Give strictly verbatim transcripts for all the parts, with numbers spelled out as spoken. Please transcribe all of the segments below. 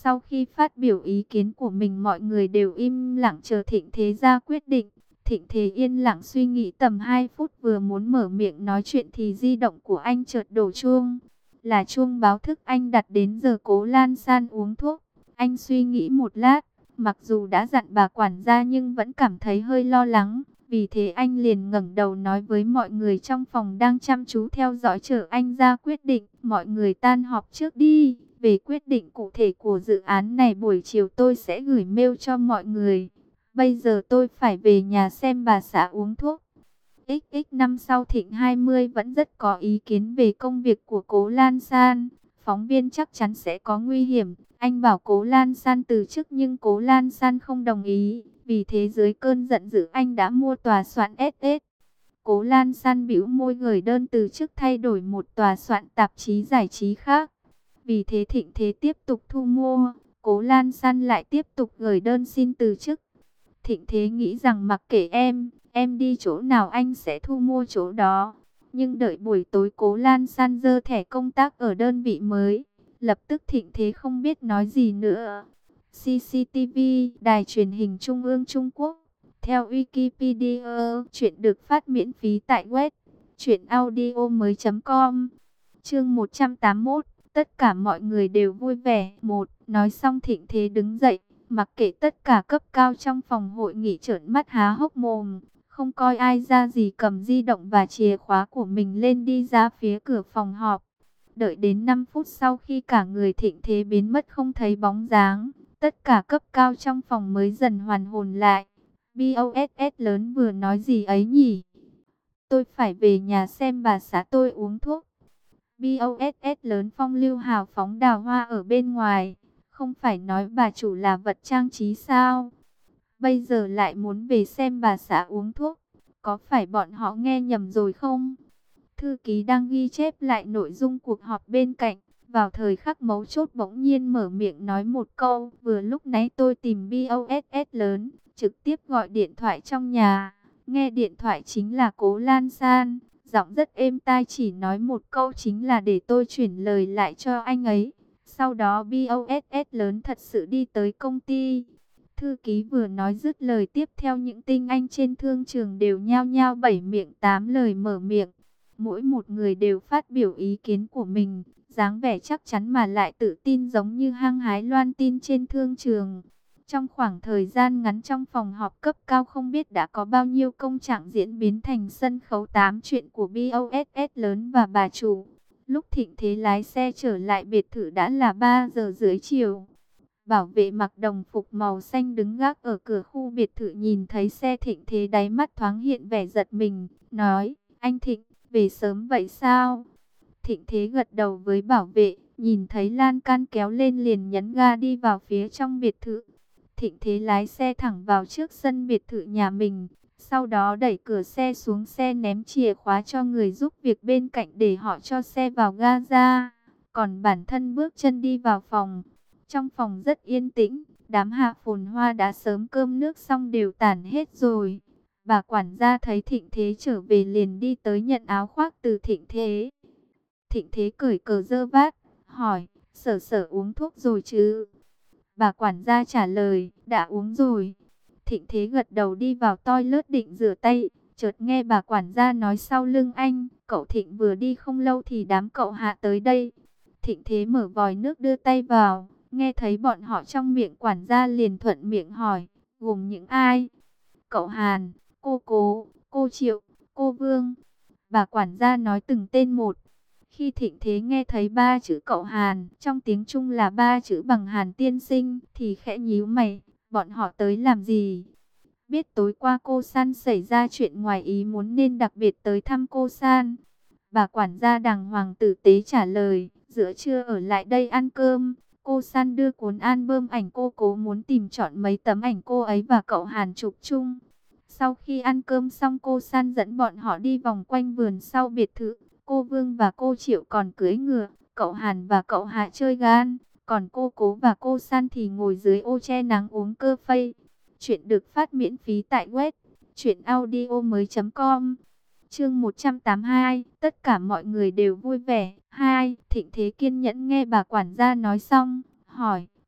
Sau khi phát biểu ý kiến của mình, mọi người đều im lặng chờ Thịnh Thế ra quyết định. Thịnh Thế yên lặng suy nghĩ tầm hai phút, vừa muốn mở miệng nói chuyện thì di động của anh chợt đổ chuông. Là chuông báo thức anh đặt đến giờ Cố Lan San uống thuốc. Anh suy nghĩ một lát, mặc dù đã dặn bà quản gia nhưng vẫn cảm thấy hơi lo lắng. Vì thế anh liền ngẩng đầu nói với mọi người trong phòng đang chăm chú theo dõi chờ anh ra quyết định. Mọi người tan họp trước đi. Về quyết định cụ thể của dự án này buổi chiều tôi sẽ gửi mail cho mọi người. Bây giờ tôi phải về nhà xem bà xã uống thuốc. ích ích năm sau Thịnh hai mươi vẫn rất có ý kiến về công việc của Cố Lan San. Phóng viên chắc chắn sẽ có nguy hiểm. Anh bảo Cố Lan San từ chức nhưng Cố Lan San không đồng ý. Vì thế dưới cơn giận dữ anh đã mua tòa soạn ét ét. Cố Lan San bĩu môi gửi đơn từ chức thay đổi một tòa soạn tạp chí giải trí khác. Vì thế Thịnh Thế tiếp tục thu mua. Cố Lan San lại tiếp tục gửi đơn xin từ chức. Thịnh Thế nghĩ rằng mặc kệ em, em đi chỗ nào anh sẽ thu mua chỗ đó. Nhưng đợi buổi tối Cố Lan San giơ thẻ công tác ở đơn vị mới. Lập tức Thịnh Thế không biết nói gì nữa. xê xê tê vê, Đài truyền hình Trung ương Trung Quốc. Theo Wikipedia, chuyện được phát miễn phí tại web truyệnaudio mới chấm com. Chương một trăm tám mươi mốt, tất cả mọi người đều vui vẻ. Một, nói xong Thịnh Thế đứng dậy, mặc kệ tất cả cấp cao trong phòng hội nghị trợn mắt há hốc mồm, không coi ai ra gì, cầm di động và chìa khóa của mình lên đi ra phía cửa phòng họp. Đợi đến năm phút sau khi cả người Thịnh Thế biến mất không thấy bóng dáng, tất cả cấp cao trong phòng mới dần hoàn hồn lại. bốt lớn vừa nói gì ấy nhỉ? Tôi phải về nhà xem bà xã tôi uống thuốc. bốt lớn phong lưu hào phóng đào hoa ở bên ngoài. Không phải nói bà chủ là vật trang trí sao? Bây giờ lại muốn về xem bà xã uống thuốc. Có phải bọn họ nghe nhầm rồi không? Thư ký đang ghi chép lại nội dung cuộc họp bên cạnh. Vào thời khắc mấu chốt bỗng nhiên mở miệng nói một câu. Vừa lúc nãy tôi tìm bốt lớn, trực tiếp gọi điện thoại trong nhà. Nghe điện thoại chính là Cố Lan San. Giọng rất êm tai, chỉ nói một câu chính là để tôi chuyển lời lại cho anh ấy. Sau đó bốt lớn thật sự đi tới công ty. Thư ký vừa nói dứt lời, tiếp theo những tinh anh trên thương trường đều nhao nhao bảy miệng tám lời mở miệng. Mỗi một người đều phát biểu ý kiến của mình, dáng vẻ chắc chắn mà lại tự tin giống như hăng hái loan tin trên thương trường. Trong khoảng thời gian ngắn trong phòng họp cấp cao không biết đã có bao nhiêu công trạng diễn biến thành sân khấu tám chuyện của bốt lớn và bà chủ. Lúc Thịnh Thế lái xe trở lại biệt thự đã là ba giờ dưới chiều. Bảo vệ mặc đồng phục màu xanh đứng gác ở cửa khu biệt thự nhìn thấy xe Thịnh Thế đáy mắt thoáng hiện vẻ giật mình, nói: "Anh Thịnh, về sớm vậy sao?" Thịnh Thế gật đầu với bảo vệ, nhìn thấy lan can kéo lên liền nhấn ga đi vào phía trong biệt thự. Thịnh Thế lái xe thẳng vào trước sân biệt thự nhà mình, sau đó đẩy cửa xe xuống xe, ném chìa khóa cho người giúp việc bên cạnh để họ cho xe vào ga ra. Còn bản thân bước chân đi vào phòng. Trong phòng rất yên tĩnh, đám hạ phồn hoa đã sớm cơm nước xong đều tản hết rồi. Bà quản gia thấy Thịnh Thế trở về liền đi tới nhận áo khoác từ Thịnh Thế. Thịnh Thế cởi cờ dơ vát, hỏi: "Sở Sở uống thuốc rồi chứ?" Bà quản gia trả lời: "Đã uống rồi." Thịnh Thế gật đầu đi vào toilet định rửa tay, chợt nghe bà quản gia nói sau lưng anh: "Cậu Thịnh vừa đi không lâu thì đám cậu Hạ tới đây." Thịnh Thế mở vòi nước đưa tay vào, nghe thấy bọn họ trong miệng quản gia liền thuận miệng hỏi: "Gồm những ai?" "Cậu Hàn, cô Cố, cô Triệu, cô Vương." Bà quản gia nói từng tên một. Khi Thịnh Thế nghe thấy ba chữ cậu Hàn, trong tiếng Trung là ba chữ bằng Hàn tiên sinh, thì khẽ nhíu mày, bọn họ tới làm gì? Biết tối qua cô San xảy ra chuyện ngoài ý muốn nên đặc biệt tới thăm cô San. Bà quản gia đàng hoàng tử tế trả lời, giữa trưa ở lại đây ăn cơm. Cô San đưa cuốn album ảnh cô Cố muốn tìm chọn mấy tấm ảnh cô ấy và cậu Hàn chụp chung. Sau khi ăn cơm xong cô San dẫn bọn họ đi vòng quanh vườn sau biệt thự. Cô Vương và cô Triệu còn cưỡi ngựa, cậu Hàn và cậu Hạ chơi gan, còn cô Cố và cô San thì ngồi dưới ô che nắng uống cơ phây. Chuyện được phát miễn phí tại web truyệnaudio mới chấm com. Chương một trăm tám mươi hai, tất cả mọi người đều vui vẻ. Hai, Thịnh Thế kiên nhẫn nghe bà quản gia nói xong, hỏi: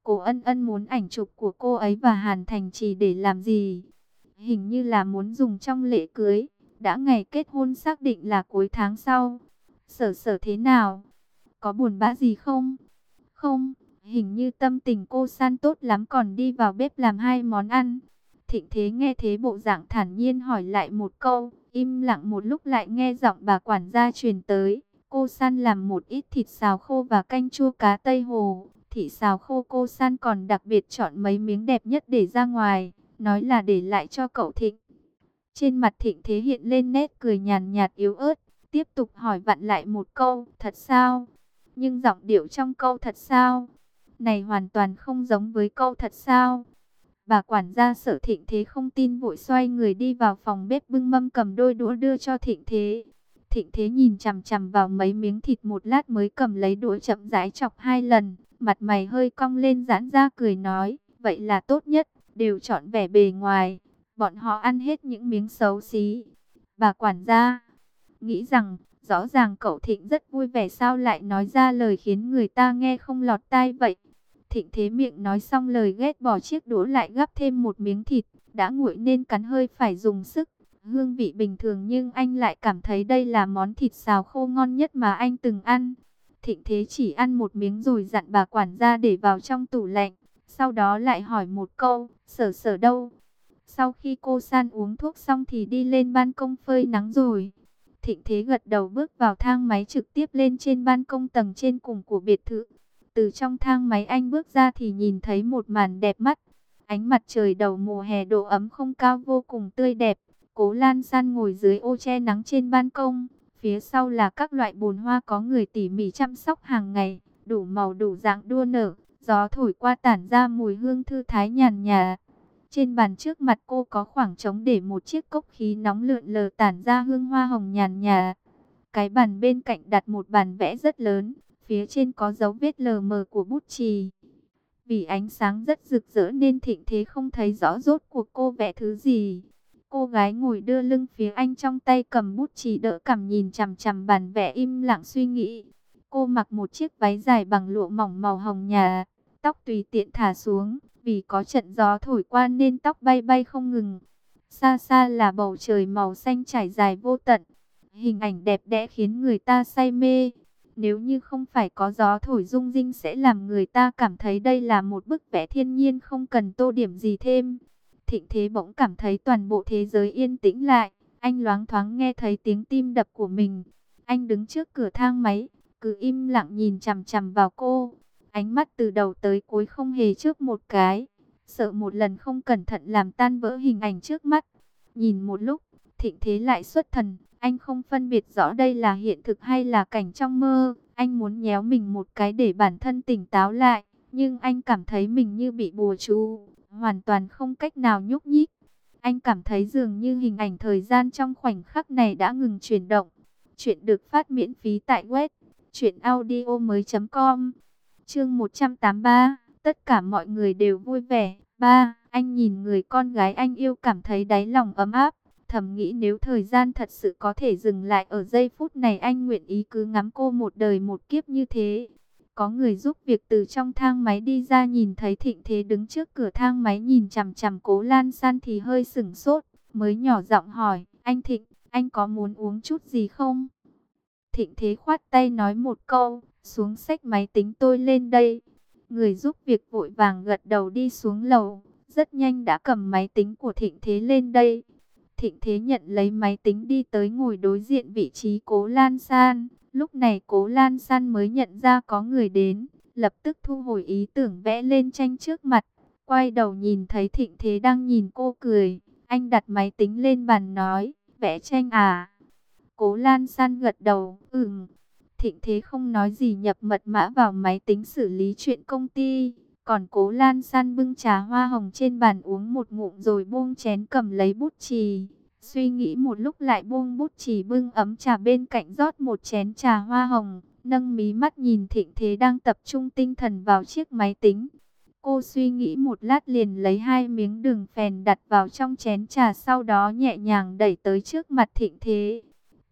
Cố Ân Ân muốn ảnh chụp của cô ấy và Hàn Thành Trì để làm gì? Hình như là muốn dùng trong lễ cưới. Đã ngày kết hôn xác định là cuối tháng sau. Sở Sở thế nào? Có buồn bã gì không? Không, hình như tâm tình cô San tốt lắm, còn đi vào bếp làm hai món ăn. Thịnh Thế nghe thế bộ dạng thản nhiên hỏi lại một câu, im lặng một lúc lại nghe giọng bà quản gia truyền tới. Cô San làm một ít thịt xào khô và canh chua cá Tây Hồ. Thịt xào khô cô San còn đặc biệt chọn mấy miếng đẹp nhất để ra ngoài, nói là để lại cho cậu Thịnh. Trên mặt Thịnh Thế hiện lên nét cười nhàn nhạt yếu ớt, tiếp tục hỏi vặn lại một câu, thật sao? Nhưng giọng điệu trong câu thật sao này hoàn toàn không giống với câu thật sao. Bà quản gia Sở Thịnh Thế không tin, vội xoay người đi vào phòng bếp bưng mâm cầm đôi đũa đưa cho Thịnh Thế. Thịnh Thế nhìn chằm chằm vào mấy miếng thịt một lát mới cầm lấy đũa chậm rãi chọc hai lần, mặt mày hơi cong lên giãn ra cười nói, vậy là tốt nhất, đều chọn vẻ bề ngoài, bọn họ ăn hết những miếng xấu xí. Bà quản gia nghĩ rằng, rõ ràng cậu Thịnh rất vui vẻ, sao lại nói ra lời khiến người ta nghe không lọt tai vậy. Thịnh Thế miệng nói xong lời ghét bỏ chiếc đũa lại gắp thêm một miếng thịt, đã nguội nên cắn hơi phải dùng sức. Hương vị bình thường nhưng anh lại cảm thấy đây là món thịt xào khô ngon nhất mà anh từng ăn. Thịnh Thế chỉ ăn một miếng rồi dặn bà quản gia để vào trong tủ lạnh. Sau đó lại hỏi một câu, Sở Sở đâu? Sau khi cô San uống thuốc xong thì đi lên ban công phơi nắng rồi. Thịnh Thế gật đầu bước vào thang máy trực tiếp lên trên ban công tầng trên cùng của biệt thự. Từ trong thang máy anh bước ra thì nhìn thấy một màn đẹp mắt. Ánh mặt trời đầu mùa hè độ ấm không cao vô cùng tươi đẹp. Cố Lan San ngồi dưới ô che nắng trên ban công. Phía sau là các loại bồn hoa có người tỉ mỉ chăm sóc hàng ngày, đủ màu đủ dạng đua nở. Gió thổi qua tản ra mùi hương thư thái nhàn nhạt. Trên bàn trước mặt cô có khoảng trống để một chiếc cốc khí nóng lượn lờ tản ra hương hoa hồng nhàn nhạt. Cái bàn bên cạnh đặt một bàn vẽ rất lớn, phía trên có dấu vết lờ mờ của bút chì. Vì ánh sáng rất rực rỡ nên Thịnh Thế không thấy rõ rốt cuộc cô vẽ thứ gì. Cô gái ngồi đưa lưng phía anh, trong tay cầm bút chì đỡ cằm nhìn chằm chằm bàn vẽ im lặng suy nghĩ. Cô mặc một chiếc váy dài bằng lụa mỏng màu hồng nhạt, tóc tùy tiện thả xuống, vì có trận gió thổi qua nên tóc bay bay không ngừng. Xa xa là bầu trời màu xanh trải dài vô tận. Hình ảnh đẹp đẽ khiến người ta say mê. Nếu như không phải có gió thổi rung rinh sẽ làm người ta cảm thấy đây là một bức vẽ thiên nhiên không cần tô điểm gì thêm. Thịnh Thế bỗng cảm thấy toàn bộ thế giới yên tĩnh lại. Anh loáng thoáng nghe thấy tiếng tim đập của mình. Anh đứng trước cửa thang máy, cứ im lặng nhìn chằm chằm vào cô. Ánh mắt từ đầu tới cuối không hề chớp một cái, sợ một lần không cẩn thận làm tan vỡ hình ảnh trước mắt. Nhìn một lúc, Thịnh Thế lại xuất thần. Anh không phân biệt rõ đây là hiện thực hay là cảnh trong mơ. Anh muốn nhéo mình một cái để bản thân tỉnh táo lại, nhưng anh cảm thấy mình như bị bùa chú, hoàn toàn không cách nào nhúc nhích. Anh cảm thấy dường như hình ảnh thời gian trong khoảnh khắc này đã ngừng chuyển động. Chuyện được phát miễn phí tại web truyện audio mới chấm com. Chương một trăm tám mươi ba, tất cả mọi người đều vui vẻ. Ba, anh nhìn người con gái anh yêu cảm thấy đáy lòng ấm áp. Thầm nghĩ nếu thời gian thật sự có thể dừng lại ở giây phút này, anh nguyện ý cứ ngắm cô một đời một kiếp như thế. Có người giúp việc từ trong thang máy đi ra, nhìn thấy Thịnh Thế đứng trước cửa thang máy nhìn chằm chằm Cố Lan San thì hơi sửng sốt, mới nhỏ giọng hỏi, anh Thịnh, anh có muốn uống chút gì không? Thịnh Thế khoát tay nói một câu, xuống xách máy tính tôi lên đây. Người giúp việc vội vàng gật đầu đi xuống lầu, rất nhanh đã cầm máy tính của Thịnh Thế lên đây. Thịnh Thế nhận lấy máy tính đi tới ngồi đối diện vị trí Cố Lan San. Lúc này Cố Lan San mới nhận ra có người đến, lập tức thu hồi ý tưởng vẽ lên tranh trước mặt. Quay đầu nhìn thấy Thịnh Thế đang nhìn cô cười, anh đặt máy tính lên bàn nói, vẽ tranh à? Cố Lan San gật đầu, ừm. Thịnh Thế không nói gì, nhập mật mã vào máy tính xử lý chuyện công ty. Còn Cố Lan San bưng trà hoa hồng trên bàn uống một ngụm rồi buông chén cầm lấy bút chì. Suy nghĩ một lúc lại buông bút chì bưng ấm trà bên cạnh rót một chén trà hoa hồng. Nâng mí mắt nhìn Thịnh Thế đang tập trung tinh thần vào chiếc máy tính. Cô suy nghĩ một lát liền lấy hai miếng đường phèn đặt vào trong chén trà, sau đó nhẹ nhàng đẩy tới trước mặt Thịnh Thế.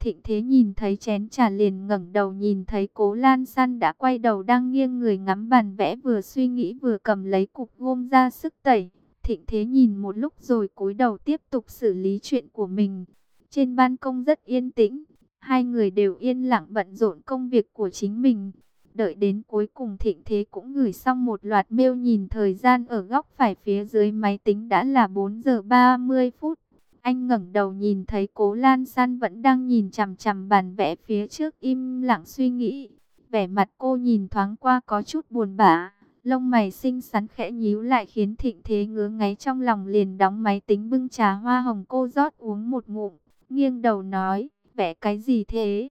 Thịnh Thế nhìn thấy chén trà liền ngẩng đầu nhìn thấy Cố Lan San đã quay đầu đang nghiêng người ngắm bàn vẽ, vừa suy nghĩ vừa cầm lấy cục gôm ra sức tẩy. Thịnh Thế nhìn một lúc rồi cúi đầu tiếp tục xử lý chuyện của mình. Trên ban công rất yên tĩnh, hai người đều yên lặng bận rộn công việc của chính mình. Đợi đến cuối cùng Thịnh Thế cũng gửi xong một loạt mail, nhìn thời gian ở góc phải phía dưới máy tính đã là bốn giờ ba mươi phút. Anh ngẩng đầu nhìn thấy Cố Lan San vẫn đang nhìn chằm chằm bàn vẽ phía trước im lặng suy nghĩ. Vẻ mặt cô nhìn thoáng qua có chút buồn bã, lông mày xinh xắn khẽ nhíu lại khiến Thịnh Thế ngứa ngáy trong lòng, liền đóng máy tính bưng trà hoa hồng cô rót uống một ngụm, nghiêng đầu nói, vẽ cái gì thế?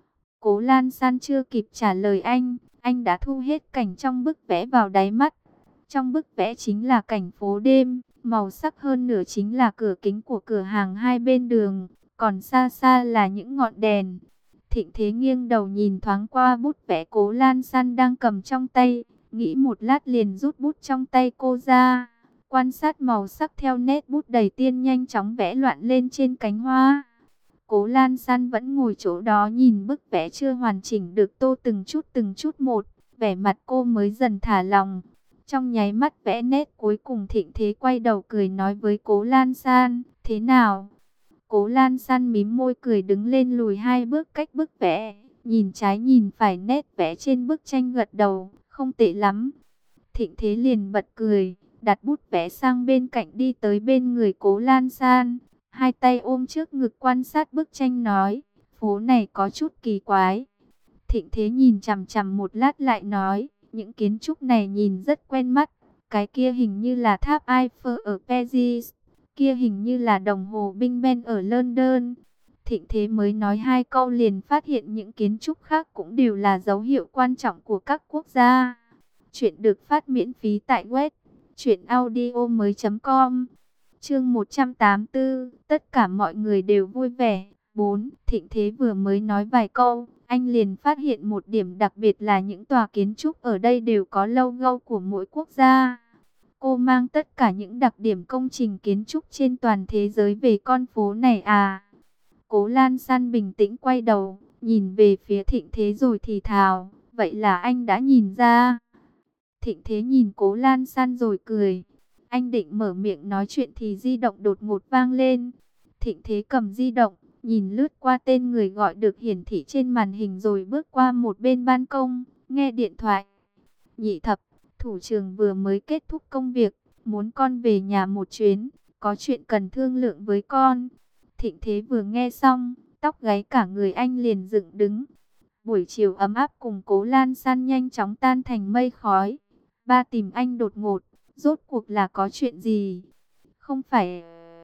Cố Lan San chưa kịp trả lời anh, anh đã thu hết cảnh trong bức vẽ vào đáy mắt. Trong bức vẽ chính là cảnh phố đêm, màu sắc hơn nửa chính là cửa kính của cửa hàng hai bên đường, còn xa xa là những ngọn đèn. Thịnh Thế nghiêng đầu nhìn thoáng qua bút vẽ Cố Lan San đang cầm trong tay, nghĩ một lát liền rút bút trong tay cô ra, quan sát màu sắc theo nét bút đầy tiên nhanh chóng vẽ loạn lên trên cánh hoa. Cố Lan San vẫn ngồi chỗ đó nhìn bức vẽ chưa hoàn chỉnh được tô từng chút từng chút một, vẻ mặt cô mới dần thả lòng. Trong nháy mắt vẽ nét cuối cùng, Thịnh Thế quay đầu cười nói với Cố Lan San, thế nào? Cố Lan San mím môi cười đứng lên lùi hai bước cách bức vẽ, nhìn trái nhìn phải nét vẽ trên bức tranh gật đầu, không tệ lắm. Thịnh Thế liền bật cười, đặt bút vẽ sang bên cạnh đi tới bên người Cố Lan San, hai tay ôm trước ngực quan sát bức tranh nói, phố này có chút kỳ quái. Thịnh Thế nhìn chằm chằm một lát lại nói, những kiến trúc này nhìn rất quen mắt, cái kia hình như là tháp Eiffel ở Paris, kia hình như là đồng hồ Big Ben ở London. Thịnh Thế mới nói hai câu liền phát hiện những kiến trúc khác cũng đều là dấu hiệu quan trọng của các quốc gia. Chuyện được phát miễn phí tại web truyện audio mới chấm com. Chương một trăm tám mươi tư, tất cả mọi người đều vui vẻ. bốn. Thịnh Thế vừa mới nói vài câu, anh liền phát hiện một điểm đặc biệt là những tòa kiến trúc ở đây đều có logo của mỗi quốc gia. Cô mang tất cả những đặc điểm công trình kiến trúc trên toàn thế giới về con phố này à? Cố Lan San bình tĩnh quay đầu, nhìn về phía Thịnh Thế rồi thì thào, vậy là anh đã nhìn ra. Thịnh Thế nhìn Cố Lan San rồi cười. Anh định mở miệng nói chuyện thì di động đột ngột vang lên. Thịnh Thế cầm di động, nhìn lướt qua tên người gọi được hiển thị trên màn hình rồi bước qua một bên ban công, nghe điện thoại. Nhị Thập, thủ trưởng vừa mới kết thúc công việc, muốn con về nhà một chuyến, có chuyện cần thương lượng với con. Thịnh Thế vừa nghe xong, tóc gáy cả người anh liền dựng đứng. Buổi chiều ấm áp cùng Cố Lan San nhanh chóng tan thành mây khói. Ba tìm anh đột ngột, rốt cuộc là có chuyện gì? Không phải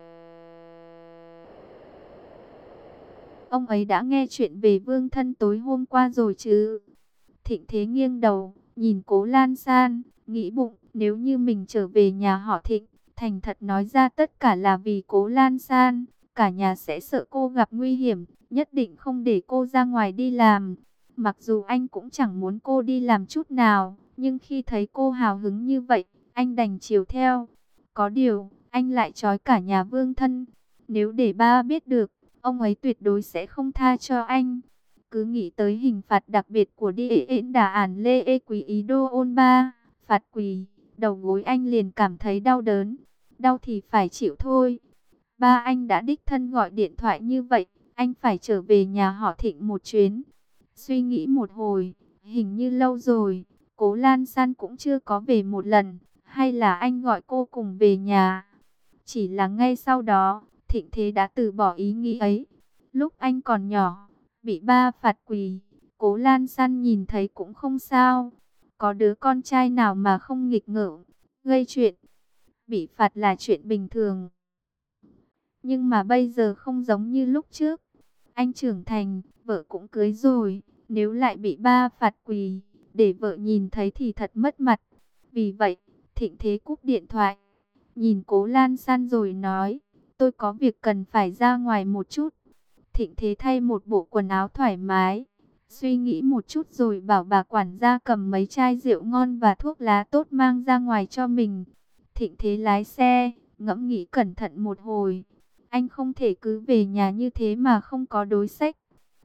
ông ấy đã nghe chuyện về Vương Thân tối hôm qua rồi chứ? Thịnh Thế nghiêng đầu, nhìn Cố Lan San, nghĩ bụng, nếu như mình trở về nhà họ Thịnh, thành thật nói ra tất cả là vì Cố Lan San, cả nhà sẽ sợ cô gặp nguy hiểm, nhất định không để cô ra ngoài đi làm. Mặc dù anh cũng chẳng muốn cô đi làm chút nào, nhưng khi thấy cô hào hứng như vậy, anh đành chiều theo. Có điều, anh lại trói cả nhà Vương Thân. Nếu để ba biết được, ông ấy tuyệt đối sẽ không tha cho anh. Cứ nghĩ tới hình phạt đặc biệt của đi ễn đà ản lê ê quý ý đô ôn ba, phạt quỳ, đầu gối anh liền cảm thấy đau đớn. Đau thì phải chịu thôi. Ba anh đã đích thân gọi điện thoại như vậy, anh phải trở về nhà họ Thịnh một chuyến. Suy nghĩ một hồi, hình như lâu rồi, Cố Lan San cũng chưa có về một lần, hay là anh gọi cô cùng về nhà. Chỉ là ngay sau đó, Thịnh Thế đã từ bỏ ý nghĩ ấy. Lúc anh còn nhỏ, bị ba phạt quỳ, Cố Lan San nhìn thấy cũng không sao. Có đứa con trai nào mà không nghịch ngợm, gây chuyện. Bị phạt là chuyện bình thường. Nhưng mà bây giờ không giống như lúc trước. Anh trưởng thành, vợ cũng cưới rồi, nếu lại bị ba phạt quỳ, để vợ nhìn thấy thì thật mất mặt. Vì vậy, Thịnh Thế cúp điện thoại, nhìn Cố Lan San rồi nói, tôi có việc cần phải ra ngoài một chút. Thịnh Thế thay một bộ quần áo thoải mái, suy nghĩ một chút rồi bảo bà quản gia cầm mấy chai rượu ngon và thuốc lá tốt mang ra ngoài cho mình. Thịnh Thế lái xe, ngẫm nghĩ cẩn thận một hồi. Anh không thể cứ về nhà như thế mà không có đối sách.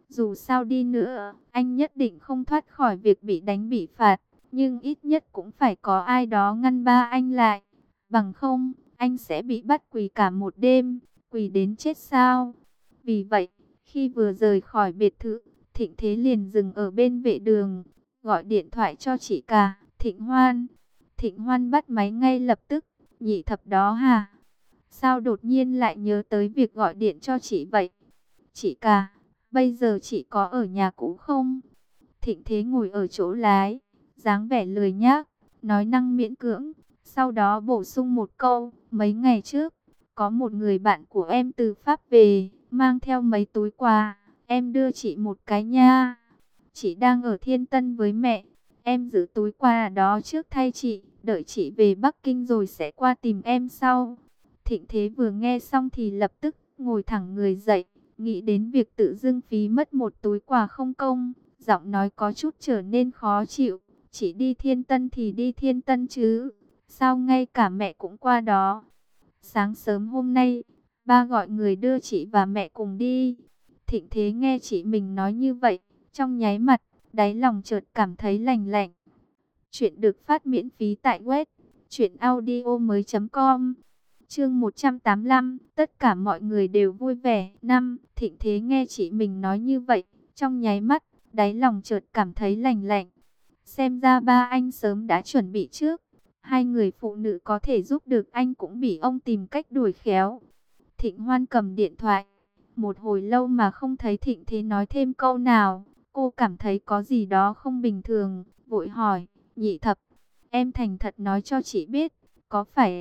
Dù sao đi nữa, anh nhất định không thoát khỏi việc bị đánh bị phạt. Nhưng ít nhất cũng phải có ai đó ngăn ba anh lại. Bằng không, anh sẽ bị bắt quỳ cả một đêm, quỳ đến chết sao. Vì vậy, khi vừa rời khỏi biệt thự, Thịnh Thế liền dừng ở bên vệ đường, gọi điện thoại cho chị cả, Thịnh Hoan. Thịnh Hoan bắt máy ngay lập tức. Nhị thập đó hả? Sao đột nhiên lại nhớ tới việc gọi điện cho chị vậy? Chị cả, bây giờ chị có ở nhà cũ không? Thịnh Thế ngồi ở chỗ lái, dáng vẻ lười nhác, nói năng miễn cưỡng. Sau đó bổ sung một câu, mấy ngày trước, có một người bạn của em từ Pháp về, mang theo mấy túi quà, em đưa chị một cái nha. Chị đang ở Thiên Tân với mẹ, em giữ túi quà đó trước thay chị, đợi chị về Bắc Kinh rồi sẽ qua tìm em sau. Thịnh Thế vừa nghe xong thì lập tức ngồi thẳng người dậy, nghĩ đến việc tự dưng phí mất một túi quà không công, giọng nói có chút trở nên khó chịu. Chỉ đi Thiên Tân thì đi Thiên Tân chứ, sao ngay cả mẹ cũng qua đó? Sáng sớm hôm nay, ba gọi người đưa chị và mẹ cùng đi. Thịnh Thế nghe chị mình nói như vậy, trong nháy mắt, đáy lòng chợt cảm thấy lành lạnh. Chuyện được phát miễn phí tại web truyện audio mới chấm com. Chương một trăm tám mươi lăm, tất cả mọi người đều vui vẻ. Năm, Thịnh Thế nghe chị mình nói như vậy, trong nháy mắt, đáy lòng chợt cảm thấy lành lạnh. Xem ra ba anh sớm đã chuẩn bị trước. Hai người phụ nữ có thể giúp được anh cũng bị ông tìm cách đuổi khéo. Thịnh Hoan cầm điện thoại. Một hồi lâu mà không thấy Thịnh Thế nói thêm câu nào. Cô cảm thấy có gì đó không bình thường. Vội hỏi, nhị thập, em thành thật nói cho chị biết, có phải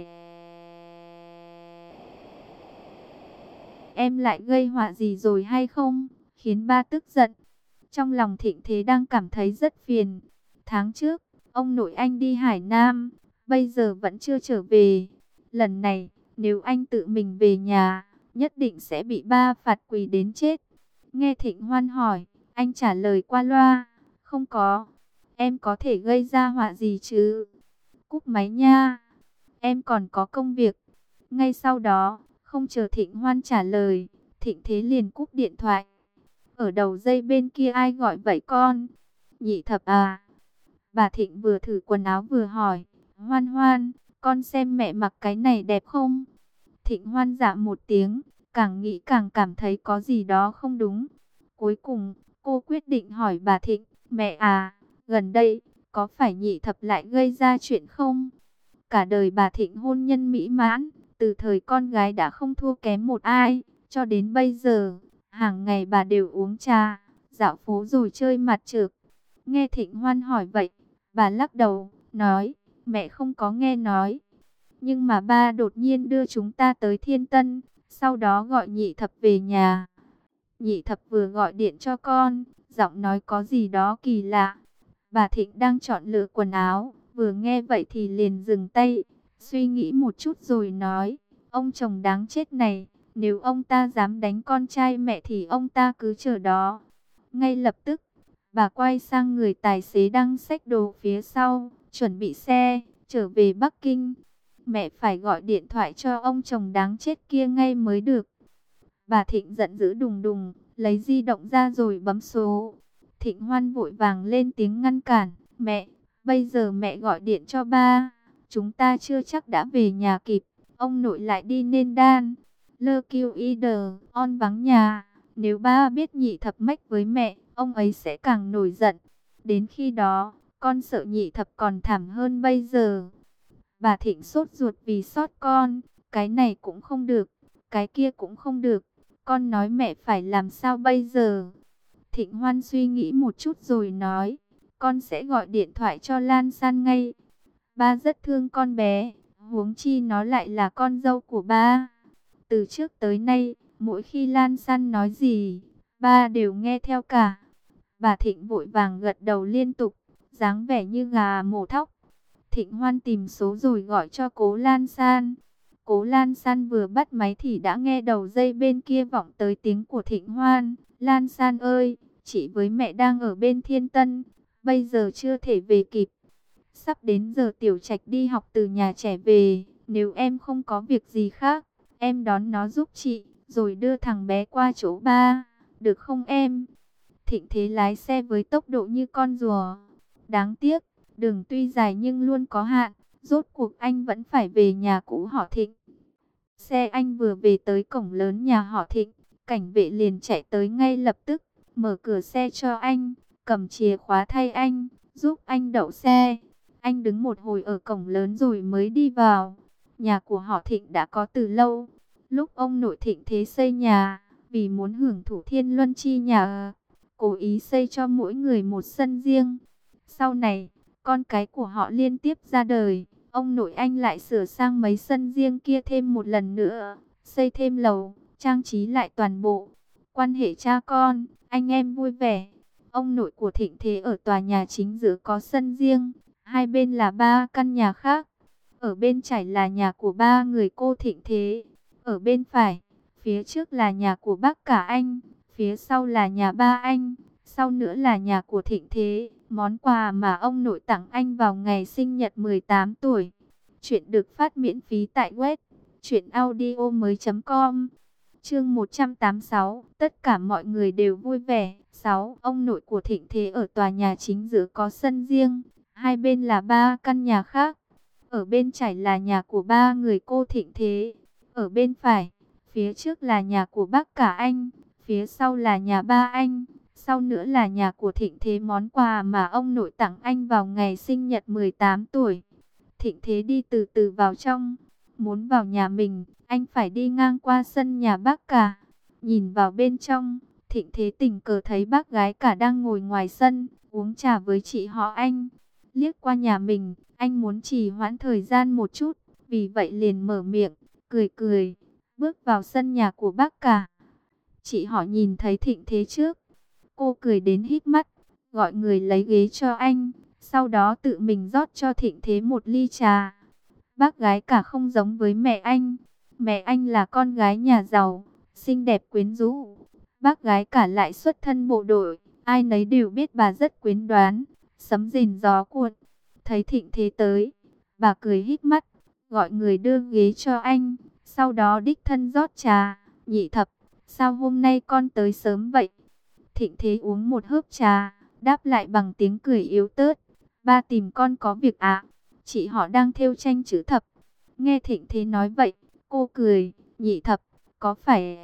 em lại gây họa gì rồi hay không? Khiến ba tức giận. Trong lòng Thịnh Thế đang cảm thấy rất phiền. Tháng trước, ông nội anh đi Hải Nam, bây giờ vẫn chưa trở về. Lần này, nếu anh tự mình về nhà, nhất định sẽ bị ba phạt quỳ đến chết. Nghe Thịnh Hoan hỏi, anh trả lời qua loa, không có. Em có thể gây ra họa gì chứ? Cúp máy nha, em còn có công việc. Ngay sau đó, không chờ Thịnh Hoan trả lời, Thịnh Thế liền cúp điện thoại. Ở đầu dây bên kia ai gọi vậy con? Nhị thập à? Bà Thịnh vừa thử quần áo vừa hỏi. Hoan Hoan, con xem mẹ mặc cái này đẹp không? Thịnh Hoan dạ một tiếng, càng nghĩ càng cảm thấy có gì đó không đúng. Cuối cùng, cô quyết định hỏi bà Thịnh, mẹ à, gần đây, có phải nhị thập lại gây ra chuyện không? Cả đời bà Thịnh hôn nhân mỹ mãn, từ thời con gái đã không thua kém một ai, cho đến bây giờ, hàng ngày bà đều uống trà, dạo phố rồi chơi mặt trược. Nghe Thịnh Hoan hỏi vậy, bà lắc đầu, nói, mẹ không có nghe nói. Nhưng mà ba đột nhiên đưa chúng ta tới Thiên Tân, sau đó gọi nhị thập về nhà. Nhị thập vừa gọi điện cho con, giọng nói có gì đó kỳ lạ. Bà Thịnh đang chọn lựa quần áo, vừa nghe vậy thì liền dừng tay, suy nghĩ một chút rồi nói, ông chồng đáng chết này, nếu ông ta dám đánh con trai mẹ thì ông ta cứ chờ đó. Ngay lập tức, bà quay sang người tài xế đang xách đồ phía sau, chuẩn bị xe, trở về Bắc Kinh. Mẹ phải gọi điện thoại cho ông chồng đáng chết kia ngay mới được. Bà Thịnh giận dữ đùng đùng, lấy di động ra rồi bấm số. Thịnh Hoan vội vàng lên tiếng ngăn cản. Mẹ, bây giờ mẹ gọi điện cho ba. Chúng ta chưa chắc đã về nhà kịp. Ông nội lại đi nên đan. Lơ kiêu y đờ, on vắng nhà. Nếu ba biết nhị thập mách với mẹ, ông ấy sẽ càng nổi giận. Đến khi đó, con sợ nhị thập còn thảm hơn bây giờ. Bà Thịnh sốt ruột vì sót con. Cái này cũng không được, cái kia cũng không được. Con nói mẹ phải làm sao bây giờ? Thịnh Hoan suy nghĩ một chút rồi nói, con sẽ gọi điện thoại cho Lan San ngay. Ba rất thương con bé, huống chi nó lại là con dâu của ba. Từ trước tới nay, mỗi khi Lan San nói gì, ba đều nghe theo cả. Bà Thịnh vội vàng gật đầu liên tục, dáng vẻ như gà mổ thóc. Thịnh Hoan tìm số rồi gọi cho Cố Lan San. Cố Lan San vừa bắt máy thì đã nghe đầu dây bên kia vọng tới tiếng của Thịnh Hoan. Lan San ơi, chị với mẹ đang ở bên Thiên Tân, bây giờ chưa thể về kịp. Sắp đến giờ Tiểu Trạch đi học từ nhà trẻ về, nếu em không có việc gì khác, em đón nó giúp chị, rồi đưa thằng bé qua chỗ ba, được không em? Thịnh Thế lái xe với tốc độ như con rùa. Đáng tiếc, đường tuy dài nhưng luôn có hạn, rốt cuộc anh vẫn phải về nhà cũ họ Thịnh. Xe anh vừa về tới cổng lớn nhà họ Thịnh, cảnh vệ liền chạy tới ngay lập tức, mở cửa xe cho anh, cầm chìa khóa thay anh, giúp anh đậu xe. Anh đứng một hồi ở cổng lớn rồi mới đi vào. Nhà của họ Thịnh đã có từ lâu. Lúc ông nội Thịnh Thế xây nhà, vì muốn hưởng thụ thiên luân chi nhà ở, cố ý xây cho mỗi người một sân riêng. Sau này, con cái của họ liên tiếp ra đời, ông nội anh lại sửa sang mấy sân riêng kia thêm một lần nữa, xây thêm lầu, trang trí lại toàn bộ. Quan hệ cha con, anh em vui vẻ. Ông nội của Thịnh Thế ở tòa nhà chính giữa có sân riêng, hai bên là ba căn nhà khác. Ở bên trái là nhà của ba người cô Thịnh Thế, ở bên phải, phía trước là nhà của bác cả anh, phía sau là nhà ba anh, sau nữa là nhà của Thịnh Thế. Món quà mà ông nội tặng anh vào ngày sinh nhật mười tám tuổi. Chuyện được phát miễn phí tại web truyện audio mới chấm com. Chương một trăm tám mươi sáu, tất cả mọi người đều vui vẻ. sáu. Ông nội của Thịnh Thế ở tòa nhà chính giữa có sân riêng, hai bên là ba căn nhà khác. Ở bên trái là nhà của ba người cô Thịnh Thế, ở bên phải, phía trước là nhà của bác cả anh, phía sau là nhà ba anh, sau nữa là nhà của Thịnh Thế. Món quà mà ông nội tặng anh vào ngày sinh nhật mười tám tuổi. Thịnh Thế đi từ từ vào trong. Muốn vào nhà mình, anh phải đi ngang qua sân nhà bác cả. Nhìn vào bên trong, Thịnh Thế tình cờ thấy bác gái cả đang ngồi ngoài sân, uống trà với chị họ anh. Liếc qua nhà mình, anh muốn trì hoãn thời gian một chút, vì vậy liền mở miệng, cười cười, bước vào sân nhà của bác cả. Chị họ nhìn thấy Thịnh Thế trước, cô cười đến híp mắt, gọi người lấy ghế cho anh, sau đó tự mình rót cho Thịnh Thế một ly trà. Bác gái cả không giống với mẹ anh, mẹ anh là con gái nhà giàu, xinh đẹp quyến rũ. Bác gái cả lại xuất thân bộ đội, ai nấy đều biết bà rất quyến đoán, sấm rền gió cuộn. Thấy Thịnh Thế tới, bà cười híp mắt, gọi người đưa ghế cho anh, sau đó đích thân rót trà. Nhị thập, sao hôm nay con tới sớm vậy? Thịnh Thế uống một hớp trà, đáp lại bằng tiếng cười yếu ớt. Ba tìm con có việc ạ. Chị họ đang thêu tranh chữ thập. Nghe Thịnh Thế nói vậy, cô cười. Nhị thập, có phải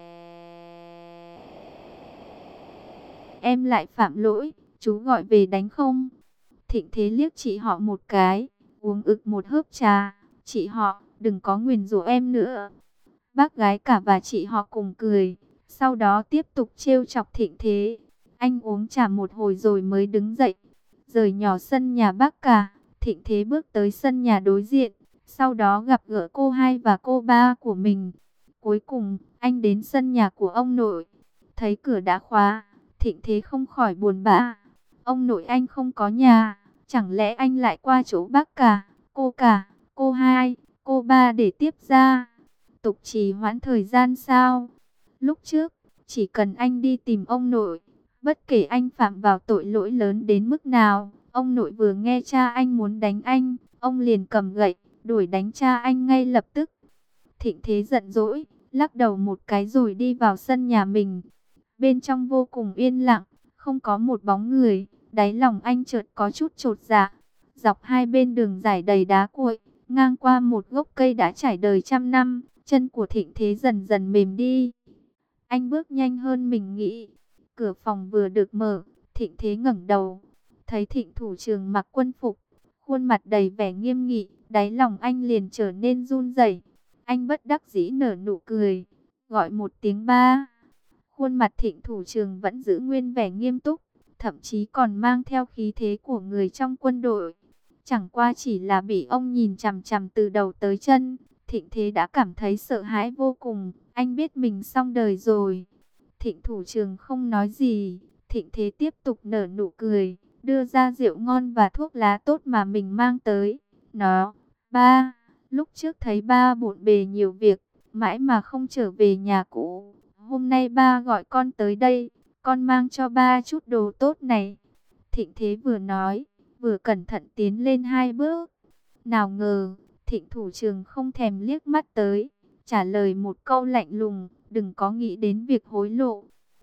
em lại phạm lỗi, chú gọi về đánh không? Thịnh Thế liếc chị họ một cái, uống ực một hớp trà. Chị họ, đừng có nguyền rủa em nữa. Bác gái cả và chị họ cùng cười, sau đó tiếp tục trêu chọc Thịnh Thế. Anh uống trà một hồi rồi mới đứng dậy, rời nhỏ sân nhà bác cả. Thịnh Thế bước tới sân nhà đối diện, sau đó gặp gỡ cô hai và cô ba của mình. Cuối cùng, anh đến sân nhà của ông nội, thấy cửa đã khóa, Thịnh Thế không khỏi buồn bã. Ông nội anh không có nhà, chẳng lẽ anh lại qua chỗ bác cả, cô cả, cô hai, cô ba để tiếp ra tục trì hoãn thời gian sao? Lúc trước, chỉ cần anh đi tìm ông nội, bất kể anh phạm vào tội lỗi lớn đến mức nào, ông nội vừa nghe cha anh muốn đánh anh, ông liền cầm gậy, đuổi đánh cha anh ngay lập tức. Thịnh Thế giận dỗi, lắc đầu một cái rồi đi vào sân nhà mình. Bên trong vô cùng yên lặng, không có một bóng người, đáy lòng anh chợt có chút chột dạ. Dọc hai bên đường dài đầy đá cuội, ngang qua một gốc cây đã trải đời trăm năm, chân của Thịnh Thế dần dần mềm đi. Anh bước nhanh hơn mình nghĩ. Cửa phòng vừa được mở, Thịnh Thế ngẩng đầu, thấy Thịnh thủ trưởng mặc quân phục, khuôn mặt đầy vẻ nghiêm nghị, đáy lòng anh liền trở nên run rẩy. Anh bất đắc dĩ nở nụ cười, gọi một tiếng ba. Khuôn mặt Thịnh thủ trưởng vẫn giữ nguyên vẻ nghiêm túc, thậm chí còn mang theo khí thế của người trong quân đội. Chẳng qua chỉ là bị ông nhìn chằm chằm từ đầu tới chân, Thịnh Thế đã cảm thấy sợ hãi vô cùng. Anh biết mình xong đời rồi. Thịnh thủ trưởng không nói gì, Thịnh Thế tiếp tục nở nụ cười, đưa ra rượu ngon và thuốc lá tốt mà mình mang tới. Nó, ba, lúc trước thấy ba bộn bề nhiều việc, mãi mà không trở về nhà cũ. Hôm nay ba gọi con tới đây, con mang cho ba chút đồ tốt này. Thịnh Thế vừa nói, vừa cẩn thận tiến lên hai bước. Nào ngờ, Thịnh thủ trưởng không thèm liếc mắt tới, trả lời một câu lạnh lùng, đừng có nghĩ đến việc hối lộ.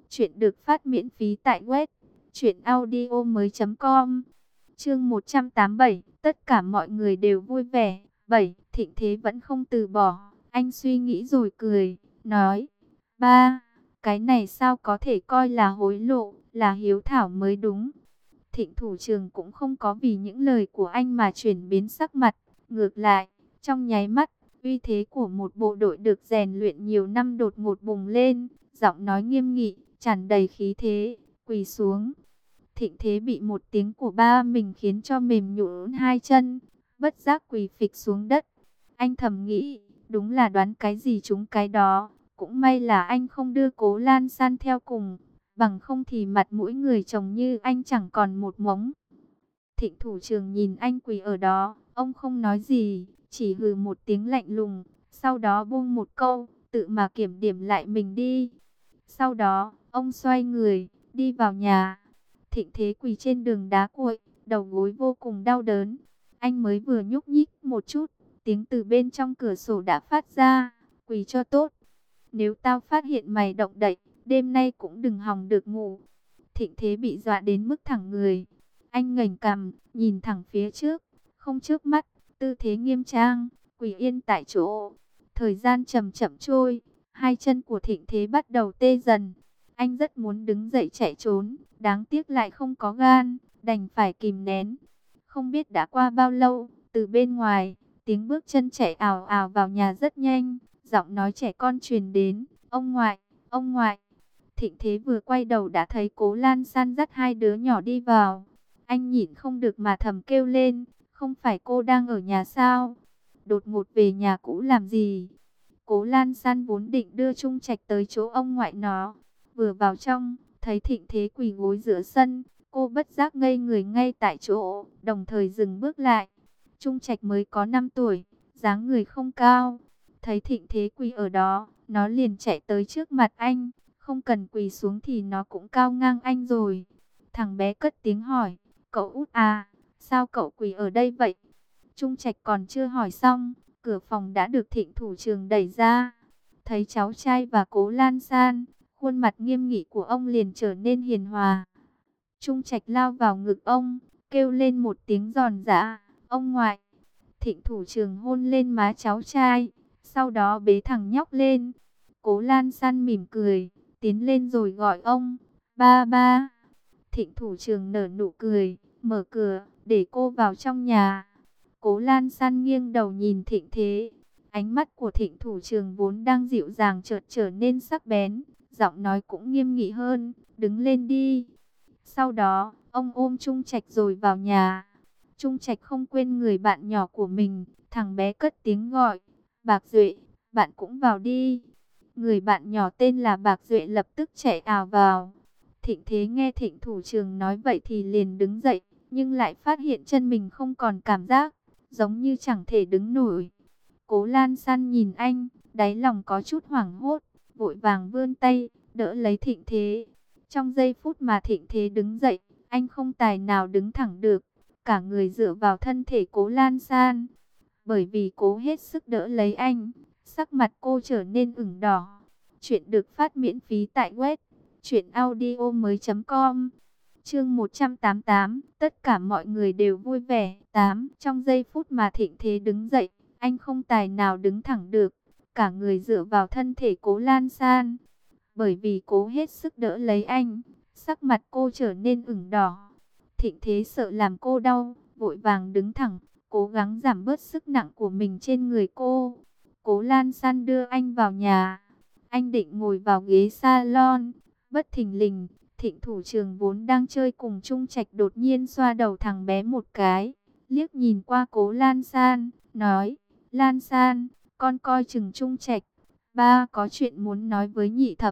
Chuyện được phát miễn phí tại web truyện audio mới chấm com. Chương một trăm tám mươi bảy, tất cả mọi người đều vui vẻ. bảy. Thịnh Thế vẫn không từ bỏ. Anh suy nghĩ rồi cười, nói: ba, cái này sao có thể coi là hối lộ, là hiếu thảo mới đúng. Thịnh thủ trưởng cũng không có vì những lời của anh mà chuyển biến sắc mặt. Ngược lại, trong nháy mắt, uy thế của một bộ đội được rèn luyện nhiều năm đột ngột bùng lên, giọng nói nghiêm nghị, tràn đầy khí thế, quỳ xuống. Thịnh Thế bị một tiếng của ba mình khiến cho mềm nhũn hai chân, bất giác quỳ phịch xuống đất. Anh thầm nghĩ, đúng là đoán cái gì trúng cái đó, cũng may là anh không đưa Cố Lan San theo cùng, bằng không thì mặt mũi người chồng như anh chẳng còn một mống. Thịnh thủ trưởng nhìn anh quỳ ở đó, ông không nói gì, chỉ hừ một tiếng lạnh lùng, sau đó buông một câu, tự mà kiểm điểm lại mình đi. Sau đó, ông xoay người, đi vào nhà. Thịnh Thế quỳ trên đường đá cuội, đầu gối vô cùng đau đớn. Anh mới vừa nhúc nhích một chút, tiếng từ bên trong cửa sổ đã phát ra, quỳ cho tốt. Nếu tao phát hiện mày động đậy, đêm nay cũng đừng hòng được ngủ. Thịnh Thế bị dọa đến mức thẳng người. Anh ngẩng cằm, nhìn thẳng phía trước, không chớp mắt, tư thế nghiêm trang, quỳ yên tại chỗ. Thời gian chậm chậm trôi, hai chân của Thịnh Thế bắt đầu tê dần. Anh rất muốn đứng dậy chạy trốn, đáng tiếc lại không có gan, đành phải kìm nén. Không biết đã qua bao lâu, từ bên ngoài, tiếng bước chân chạy ào ào vào nhà rất nhanh, giọng nói trẻ con truyền đến: ông ngoại, ông ngoại. Thịnh Thế vừa quay đầu đã thấy Cố Lan San dắt hai đứa nhỏ đi vào. Anh nhịn không được mà thầm kêu lên, không phải cô đang ở nhà sao? Đột ngột về nhà cũ làm gì? Cố Lan San vốn định đưa Trung Trạch tới chỗ ông ngoại nó. Vừa vào trong, thấy Thịnh Thế quỳ gối giữa sân, cô bất giác ngây người ngay tại chỗ, đồng thời dừng bước lại. Trung Trạch mới có năm tuổi, dáng người không cao. Thấy Thịnh Thế quỳ ở đó, nó liền chạy tới trước mặt anh. Không cần quỳ xuống thì nó cũng cao ngang anh rồi. Thằng bé cất tiếng hỏi: cậu út à, sao cậu quỳ ở đây vậy? Trung Trạch còn chưa hỏi xong, cửa phòng đã được Thịnh thủ trưởng đẩy ra. Thấy cháu trai và Cố Lan San, khuôn mặt nghiêm nghị của ông liền trở nên hiền hòa. Trung Trạch lao vào ngực ông, kêu lên một tiếng giòn giã: ông ngoại. Thịnh thủ trưởng hôn lên má cháu trai, sau đó bế thằng nhóc lên. Cố Lan San mỉm cười, tiến lên rồi gọi ông: ba ba. Thịnh thủ trưởng nở nụ cười, mở cửa, để cô vào trong nhà. Cố Lan San nghiêng đầu nhìn Thịnh Thế. Ánh mắt của Thịnh thủ trưởng vốn đang dịu dàng chợt trở nên sắc bén, giọng nói cũng nghiêm nghị hơn: đứng lên đi. Sau đó, ông ôm Trung Trạch rồi vào nhà. Trung Trạch không quên người bạn nhỏ của mình, thằng bé cất tiếng gọi: Bạc Duệ, bạn cũng vào đi. Người bạn nhỏ tên là Bạc Duệ lập tức chạy ào vào. Thịnh Thế nghe Thịnh thủ trưởng nói vậy thì liền đứng dậy, nhưng lại phát hiện chân mình không còn cảm giác, giống như chẳng thể đứng nổi. Cố Lan San nhìn anh, đáy lòng có chút hoảng hốt, vội vàng vươn tay, đỡ lấy Thịnh Thế. Trong giây phút mà Thịnh Thế đứng dậy, anh không tài nào đứng thẳng được, cả người dựa vào thân thể Cố Lan San. Bởi vì cố hết sức đỡ lấy anh, sắc mặt cô trở nên ửng đỏ. Chuyện được phát miễn phí tại web truyện audio mới chấm com. Chương một trăm tám mươi tám, tất cả mọi người đều vui vẻ. tám. Trong giây phút mà Thịnh Thế đứng dậy, anh không tài nào đứng thẳng được, cả người dựa vào thân thể Cố Lan San. Bởi vì cố hết sức đỡ lấy anh, sắc mặt cô trở nên ửng đỏ. Thịnh Thế sợ làm cô đau, vội vàng đứng thẳng, cố gắng giảm bớt sức nặng của mình trên người cô. Cố Lan San đưa anh vào nhà. Anh định ngồi vào ghế salon, bất thình lình, Thịnh thủ trưởng vốn đang chơi cùng Trung Trạch đột nhiên xoa đầu thằng bé một cái, liếc nhìn qua Cố Lan San, nói: Lan San, con coi chừng Trung Trạch, ba có chuyện muốn nói với nhị thập.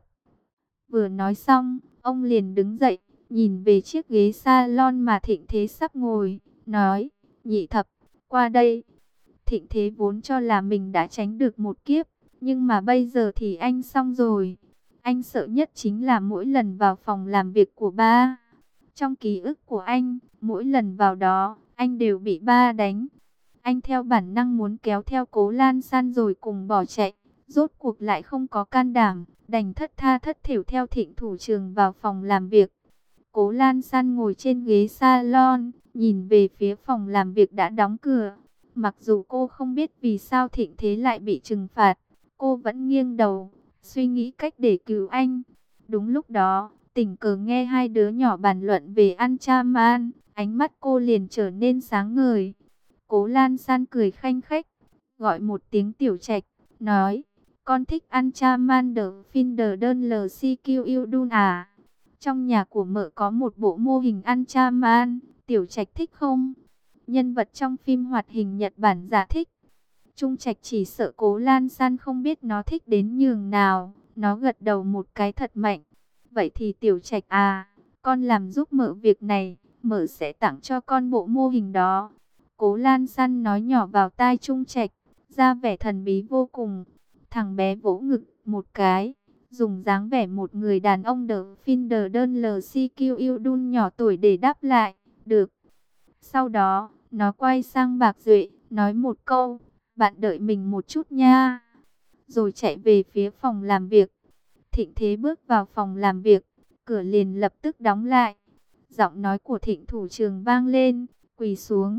Vừa nói xong, ông liền đứng dậy, nhìn về chiếc ghế salon mà Thịnh Thế sắp ngồi, nói: nhị thập, qua đây. Thịnh Thế vốn cho là mình đã tránh được một kiếp, nhưng mà bây giờ thì anh xong rồi. Anh sợ nhất chính là mỗi lần vào phòng làm việc của ba. Trong ký ức của anh, mỗi lần vào đó, anh đều bị ba đánh. Anh theo bản năng muốn kéo theo Cố Lan San rồi cùng bỏ chạy. rốt cuộc lại không có can đảm, đành thất tha thất thểu theo Thịnh thủ trưởng vào phòng làm việc. Cố Lan San ngồi trên ghế salon, nhìn về phía phòng làm việc đã đóng cửa. Mặc dù cô không biết vì sao Thịnh Thế lại bị trừng phạt, cô vẫn nghiêng đầu, suy nghĩ cách để cứu anh. Đúng lúc đó, tình cờ nghe hai đứa nhỏ bàn luận về Anchaman, ánh mắt cô liền trở nên sáng ngời. Cố Lan San cười khanh khách, gọi một tiếng Tiểu Trạch, nói, con thích Anchaman the Finder đơn lờ xê quy Udun à? Trong nhà của mợ có một bộ mô hình Anchaman, Tiểu Trạch thích không? Nhân vật trong phim hoạt hình Nhật Bản giả thích. Trung Trạch chỉ sợ Cố Lan San không biết nó thích đến nhường nào, nó gật đầu một cái thật mạnh. Vậy thì Tiểu Trạch à, con làm giúp mợ việc này, mợ sẽ tặng cho con bộ mô hình đó. Cố Lan San nói nhỏ vào tai Trung Trạch, ra vẻ thần bí vô cùng. Thằng bé vỗ ngực một cái, dùng dáng vẻ một người đàn ông đỡ Finder đơn lờ xê quy Udun nhỏ tuổi để đáp lại, được. Sau đó, nó quay sang Bạc Duệ, nói một câu, bạn đợi mình một chút nha. Rồi chạy về phía phòng làm việc. Thịnh Thế bước vào phòng làm việc, cửa liền lập tức đóng lại. Giọng nói của Thịnh thủ trưởng vang lên, quỳ xuống.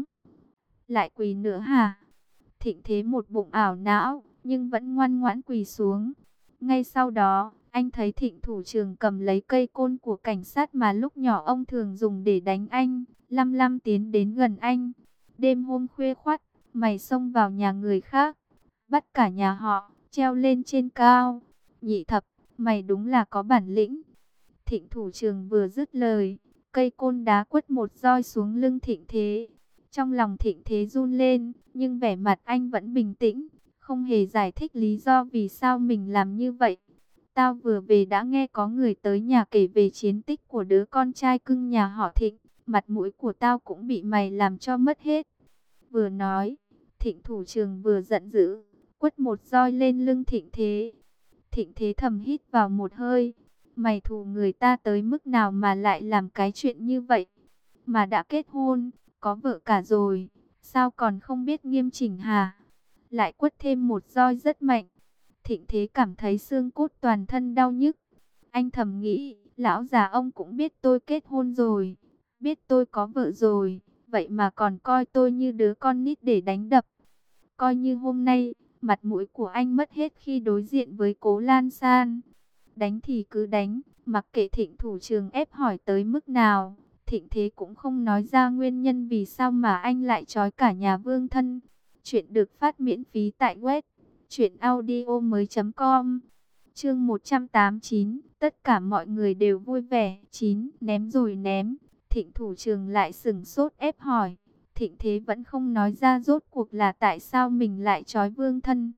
Lại quỳ nữa hả? Thịnh Thế một bụng ảo não, nhưng vẫn ngoan ngoãn quỳ xuống. Ngay sau đó, anh thấy Thịnh thủ trưởng cầm lấy cây côn của cảnh sát mà lúc nhỏ ông thường dùng để đánh anh, lăm lăm tiến đến gần anh. Đêm hôm khuya khoắt, mày xông vào nhà người khác, bắt cả nhà họ, treo lên trên cao. Nhị thập, mày đúng là có bản lĩnh. Thịnh thủ trưởng vừa dứt lời, cây côn đá quất một roi xuống lưng Thịnh Thế. Trong lòng Thịnh Thế run lên, nhưng vẻ mặt anh vẫn bình tĩnh, không hề giải thích lý do vì sao mình làm như vậy. Tao vừa về đã nghe có người tới nhà kể về chiến tích của đứa con trai cưng nhà họ Thịnh, mặt mũi của tao cũng bị mày làm cho mất hết. Vừa nói, Thịnh thủ trưởng vừa giận dữ, quất một roi lên lưng Thịnh Thế. Thịnh Thế thầm hít vào một hơi, mày thù người ta tới mức nào mà lại làm cái chuyện như vậy? Mà đã kết hôn, có vợ cả rồi, sao còn không biết nghiêm chỉnh hả? Lại quất thêm một roi rất mạnh. Thịnh Thế cảm thấy xương cốt toàn thân đau nhức. Anh thầm nghĩ, lão già ông cũng biết tôi kết hôn rồi, biết tôi có vợ rồi, vậy mà còn coi tôi như đứa con nít để đánh đập. Coi như hôm nay, mặt mũi của anh mất hết khi đối diện với Cố Lan San. Đánh thì cứ đánh, mặc kệ Thịnh thủ trưởng ép hỏi tới mức nào. Thịnh Thế cũng không nói ra nguyên nhân vì sao mà anh lại trói cả nhà Vương thân. Chuyện được phát miễn phí tại web truyện audio mới chấm com. Chương một trăm tám mươi chín, tất cả mọi người đều vui vẻ. chín. Ném rồi ném. Thịnh thủ trưởng lại sững sốt ép hỏi. Thịnh Thế vẫn không nói ra rốt cuộc là tại sao mình lại trói Vương thân.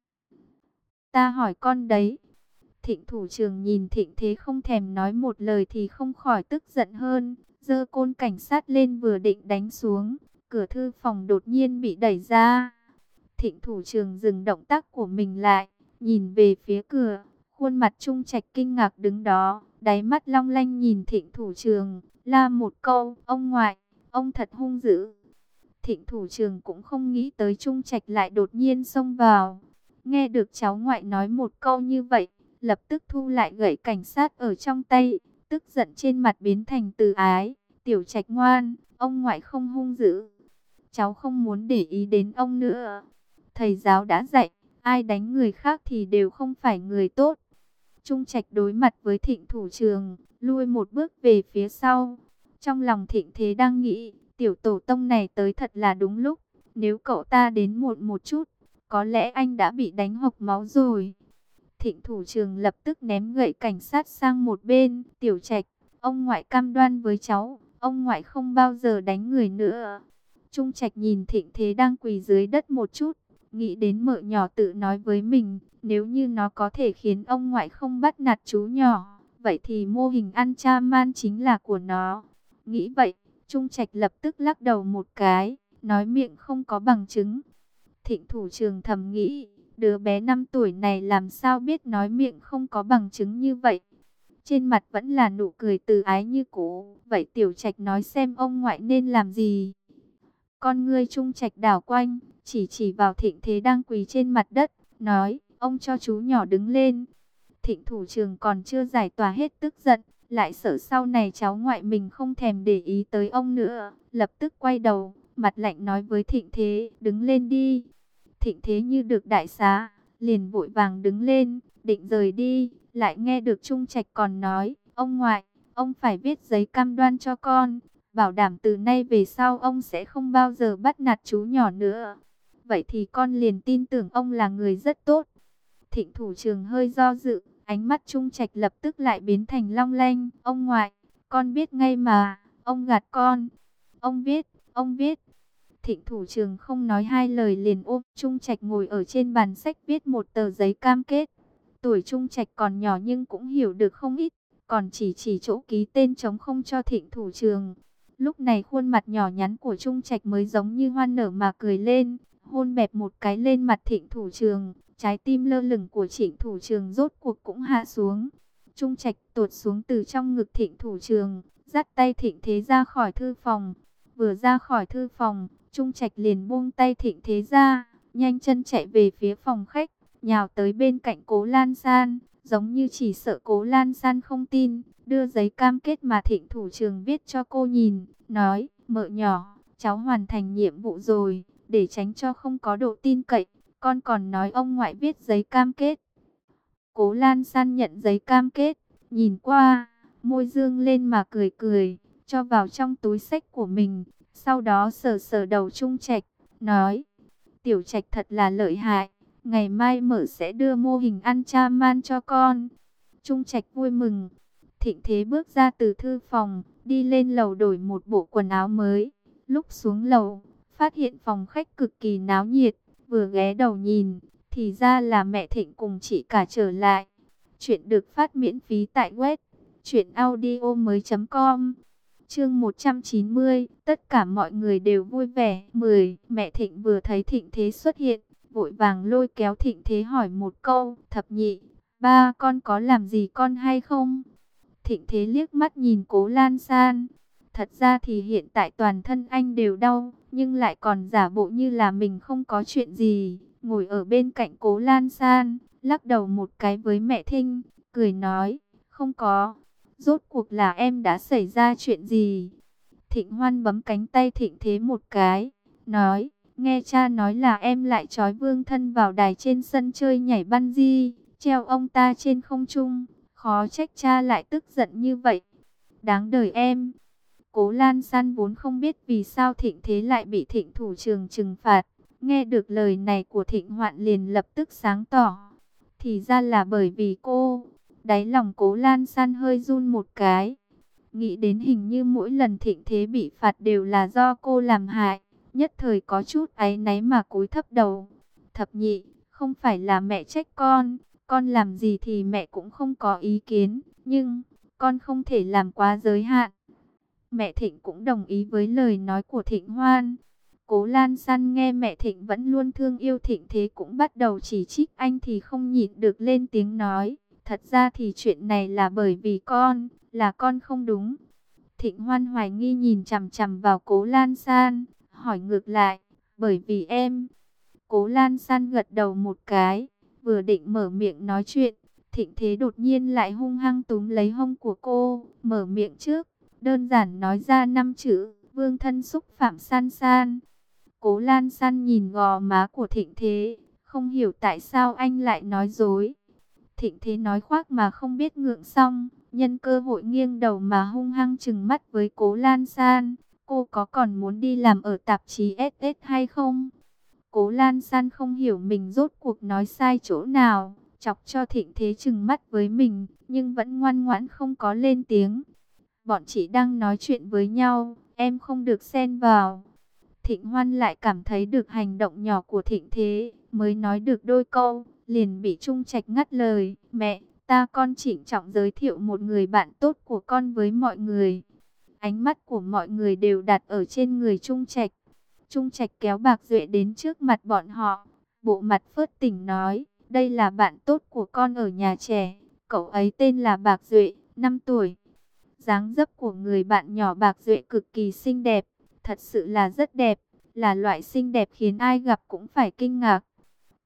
Ta hỏi con đấy. Thịnh thủ trưởng nhìn Thịnh Thế không thèm nói một lời thì không khỏi tức giận hơn. Giơ côn cảnh sát lên vừa định đánh xuống, cửa thư phòng đột nhiên bị đẩy ra. Thịnh thủ trưởng dừng động tác của mình lại, nhìn về phía cửa, khuôn mặt Trung Trạch kinh ngạc đứng đó, đáy mắt long lanh nhìn Thịnh thủ trưởng, la một câu, ông ngoại, ông thật hung dữ. Thịnh thủ trưởng cũng không nghĩ tới Trung Trạch lại đột nhiên xông vào. Nghe được cháu ngoại nói một câu như vậy, lập tức thu lại gậy cảnh sát ở trong tay, tức giận trên mặt biến thành từ ái. Tiểu Trạch ngoan, ông ngoại không hung dữ. Cháu không muốn để ý đến ông nữa. Thầy giáo đã dạy, ai đánh người khác thì đều không phải người tốt. Trung Trạch đối mặt với Thịnh thủ trưởng, lui một bước về phía sau. Trong lòng Thịnh Thế đang nghĩ, tiểu tổ tông này tới thật là đúng lúc. Nếu cậu ta đến muộn một chút, có lẽ anh đã bị đánh hộc máu rồi. Thịnh thủ trưởng lập tức ném gậy cảnh sát sang một bên. Tiểu Trạch, ông ngoại cam đoan với cháu, ông ngoại không bao giờ đánh người nữa. Trung Trạch nhìn Thịnh Thế đang quỳ dưới đất một chút, nghĩ đến mợ nhỏ tự nói với mình, nếu như nó có thể khiến ông ngoại không bắt nạt chú nhỏ, vậy thì mô hình Anchaman chính là của nó. Nghĩ vậy, Trung Trạch lập tức lắc đầu một cái, nói miệng không có bằng chứng. Thịnh thủ trưởng thầm nghĩ, đứa bé năm tuổi này làm sao biết nói miệng không có bằng chứng như vậy. Trên mặt vẫn là nụ cười từ ái như cũ. Vậy Tiểu Trạch nói xem ông ngoại nên làm gì. Con ngươi Trung Trạch đảo quanh, chỉ chỉ vào Thịnh Thế đang quỳ trên mặt đất, nói, ông cho chú nhỏ đứng lên. Thịnh thủ trường còn chưa giải tỏa hết tức giận, lại sợ sau này cháu ngoại mình không thèm để ý tới ông nữa, lập tức quay đầu, mặt lạnh nói với Thịnh Thế, đứng lên đi. Thịnh Thế như được đại xá, liền vội vàng đứng lên, định rời đi, lại nghe được Trung Trạch còn nói, ông ngoại, ông phải viết giấy cam đoan cho con, bảo đảm từ nay về sau ông sẽ không bao giờ bắt nạt chú nhỏ nữa. Vậy thì con liền tin tưởng ông là người rất tốt. Thịnh thủ trường hơi do dự, ánh mắt Trung Trạch lập tức lại biến thành long lanh. Ông ngoại, con biết ngay mà, ông gạt con. Ông viết, ông viết. Thịnh thủ trường không nói hai lời liền ôm Trung Trạch ngồi ở trên bàn sách viết một tờ giấy cam kết. Tuổi Trung Trạch còn nhỏ nhưng cũng hiểu được không ít, còn chỉ chỉ chỗ ký tên trống không cho Thịnh thủ trường. Lúc này khuôn mặt nhỏ nhắn của Trung Trạch mới giống như hoa nở mà cười lên, hôn bẹp một cái lên mặt Thịnh thủ trường. Trái tim lơ lửng của Trịnh thủ trường rốt cuộc cũng hạ xuống. Trung Trạch tuột xuống từ trong ngực Thịnh thủ trường, dắt tay Thịnh Thế ra khỏi thư phòng. Vừa ra khỏi thư phòng, Trung Trạch liền buông tay Thịnh Thế ra, nhanh chân chạy về phía phòng khách, nhào tới bên cạnh Cố Lan San, giống như chỉ sợ Cố Lan San không tin, đưa giấy cam kết mà Thịnh thủ trường viết cho cô nhìn, nói, mợ nhỏ, cháu hoàn thành nhiệm vụ rồi, để tránh cho không có độ tin cậy, con còn nói ông ngoại viết giấy cam kết. Cố Lan San nhận giấy cam kết, nhìn qua, môi dương lên mà cười cười, cho vào trong túi xách của mình, sau đó sờ sờ đầu Trung Trạch, nói, Tiểu Trạch thật là lợi hại, ngày mai mở sẽ đưa mô hình ăn cha man cho con. Trung Trạch vui mừng. Thịnh Thế bước ra từ thư phòng, đi lên lầu đổi một bộ quần áo mới. Lúc xuống lầu, phát hiện phòng khách cực kỳ náo nhiệt, vừa ghé đầu nhìn, thì ra là mẹ Thịnh cùng chị cả trở lại. Chuyện được phát miễn phí tại web truyện audio mới chấm com. Chương một trăm chín mươi, tất cả mọi người đều vui vẻ. mười. Mẹ Thịnh vừa thấy Thịnh Thế xuất hiện, vội vàng lôi kéo Thịnh Thế hỏi một câu, thập nhị, ba con có làm gì con hay không? Thịnh Thế liếc mắt nhìn Cố Lan San. Thật ra thì hiện tại toàn thân anh đều đau, nhưng lại còn giả bộ như là mình không có chuyện gì. Ngồi ở bên cạnh Cố Lan San, lắc đầu một cái với mẹ Thinh, cười nói, không có. Rốt cuộc là em đã xảy ra chuyện gì? Thịnh Hoan bấm cánh tay Thịnh Thế một cái, nói, nghe cha nói là em lại trói Vương Thân vào đài trên sân chơi nhảy bungee, treo ông ta trên không trung. Khó trách cha lại tức giận như vậy. Đáng đời em. Cố Lan San vốn không biết vì sao Thịnh Thế lại bị Thịnh thủ trường trừng phạt. Nghe được lời này của Thịnh Hoạn liền lập tức sáng tỏ. Thì ra là bởi vì cô. Đáy lòng Cố Lan San hơi run một cái. Nghĩ đến hình như mỗi lần Thịnh Thế bị phạt đều là do cô làm hại. Nhất thời có chút áy náy mà cúi thấp đầu. Thập nhị, không phải là mẹ trách con. Con làm gì thì mẹ cũng không có ý kiến. Nhưng, con không thể làm quá giới hạn. Mẹ Thịnh cũng đồng ý với lời nói của Thịnh Hoan. Cố Lan San nghe mẹ Thịnh vẫn luôn thương yêu Thịnh Thế cũng bắt đầu chỉ trích anh thì không nhịn được lên tiếng nói. Thật ra thì chuyện này là bởi vì con, là con không đúng. Thịnh Hoan hoài nghi nhìn chằm chằm vào Cố Lan San, hỏi ngược lại, bởi vì em. Cố Lan San gật đầu một cái, vừa định mở miệng nói chuyện, Thịnh Thế đột nhiên lại hung hăng túm lấy hông của cô, mở miệng trước, đơn giản nói ra năm chữ, Vương Thân xúc phạm San San. Cố Lan San nhìn gò má của Thịnh Thế, không hiểu tại sao anh lại nói dối. Thịnh Thế nói khoác mà không biết ngượng xong, nhân cơ hội nghiêng đầu mà hung hăng trừng mắt với Cố Lan San. Cô có còn muốn đi làm ở tạp chí ét ét hay không? Cố Lan San không hiểu mình rốt cuộc nói sai chỗ nào, chọc cho Thịnh Thế trừng mắt với mình, nhưng vẫn ngoan ngoãn không có lên tiếng. Bọn chị đang nói chuyện với nhau, em không được xen vào. Thịnh Hoan lại cảm thấy được hành động nhỏ của Thịnh Thế, mới nói được đôi câu, liền bị Trung Trạch ngắt lời. Mẹ, ta con trịnh trọng giới thiệu một người bạn tốt của con với mọi người. Ánh mắt của mọi người đều đặt ở trên người Trung Trạch. Trung Trạch kéo Bạc Duệ đến trước mặt bọn họ, bộ mặt phớt tỉnh nói, đây là bạn tốt của con ở nhà trẻ, cậu ấy tên là Bạc Duệ, năm tuổi. Dáng dấp của người bạn nhỏ Bạc Duệ cực kỳ xinh đẹp, thật sự là rất đẹp, là loại xinh đẹp khiến ai gặp cũng phải kinh ngạc.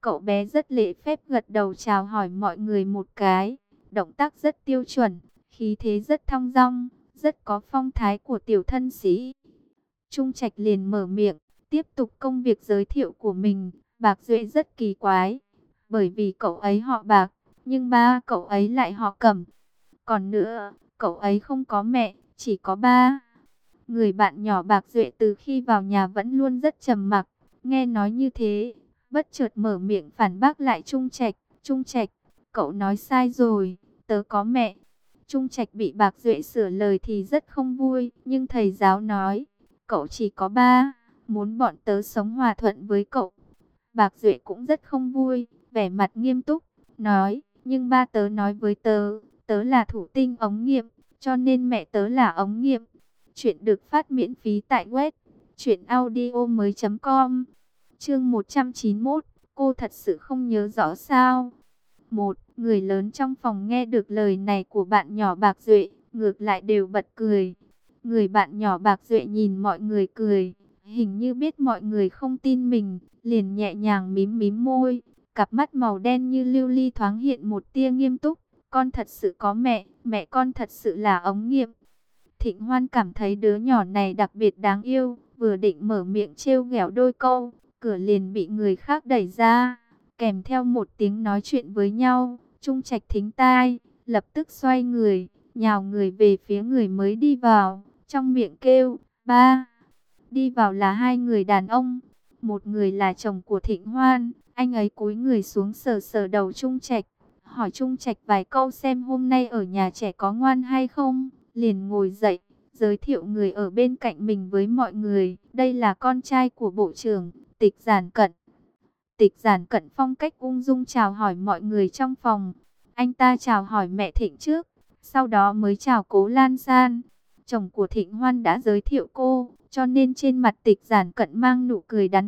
Cậu bé rất lễ phép gật đầu chào hỏi mọi người một cái, động tác rất tiêu chuẩn, khí thế rất thong dong, rất có phong thái của tiểu thân sĩ. Trung Trạch liền mở miệng, tiếp tục công việc giới thiệu của mình. Bạc Duệ rất kỳ quái, bởi vì cậu ấy họ Bạc, nhưng ba cậu ấy lại họ Cẩm. Còn nữa, cậu ấy không có mẹ, chỉ có ba. Người bạn nhỏ Bạc Duệ từ khi vào nhà vẫn luôn rất trầm mặc, nghe nói như thế, bất chợt mở miệng phản bác lại Trung Trạch. Trung Trạch, cậu nói sai rồi, tớ có mẹ. Trung Trạch bị Bạc Duệ sửa lời thì rất không vui, nhưng thầy giáo nói, cậu chỉ có ba, muốn bọn tớ sống hòa thuận với cậu. Bạc Duệ cũng rất không vui, vẻ mặt nghiêm túc, nói, nhưng ba tớ nói với tớ, tớ là thủ tinh ống nghiệm, cho nên mẹ tớ là ống nghiệm. Chuyện được phát miễn phí tại web truyện audio mới chấm com. Chương một trăm chín mươi mốt, cô thật sự không nhớ rõ sao? Một người lớn trong phòng nghe được lời này của bạn nhỏ Bạc Duệ, ngược lại đều bật cười. Người bạn nhỏ Bạc Duệ nhìn mọi người cười, hình như biết mọi người không tin mình, liền nhẹ nhàng mím mím môi, cặp mắt màu đen như lưu ly thoáng hiện một tia nghiêm túc. Con thật sự có mẹ, mẹ con thật sự là ống nghiệm. Thịnh Hoan cảm thấy đứa nhỏ này đặc biệt đáng yêu, vừa định mở miệng trêu ghẹo đôi câu, cửa liền bị người khác đẩy ra, kèm theo một tiếng nói chuyện với nhau. Trung Trạch thính tai, lập tức xoay người, nhào người về phía người mới đi vào, trong miệng kêu, ba. Đi vào là hai người đàn ông, một người là chồng của Thịnh Hoan, anh ấy cúi người xuống sờ sờ đầu Trung Trạch, hỏi Trung Trạch vài câu xem hôm nay ở nhà trẻ có ngoan hay không, liền ngồi dậy, giới thiệu người ở bên cạnh mình với mọi người. Đây là con trai của bộ trưởng, Tịch Giản Cận. Tịch Giản Cận phong cách ung dung chào hỏi mọi người trong phòng. Anh ta chào hỏi mẹ Thịnh trước, sau đó mới chào Cố Lan San. Chồng của Thịnh Hoan đã giới thiệu cô, cho nên trên mặt Tịch Giản Cận mang nụ cười đắn